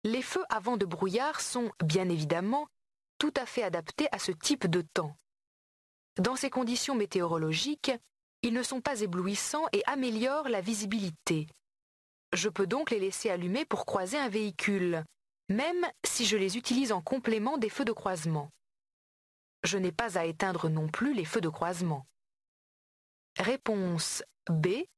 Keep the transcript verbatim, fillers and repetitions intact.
Les feux à vent de brouillard sont, bien évidemment, tout à fait adaptés à ce type de temps. Dans ces conditions météorologiques, ils ne sont pas éblouissants et améliorent la visibilité. Je peux donc les laisser allumés pour croiser un véhicule, même si je les utilise en complément des feux de croisement. Je n'ai pas à éteindre non plus les feux de croisement. Réponse B.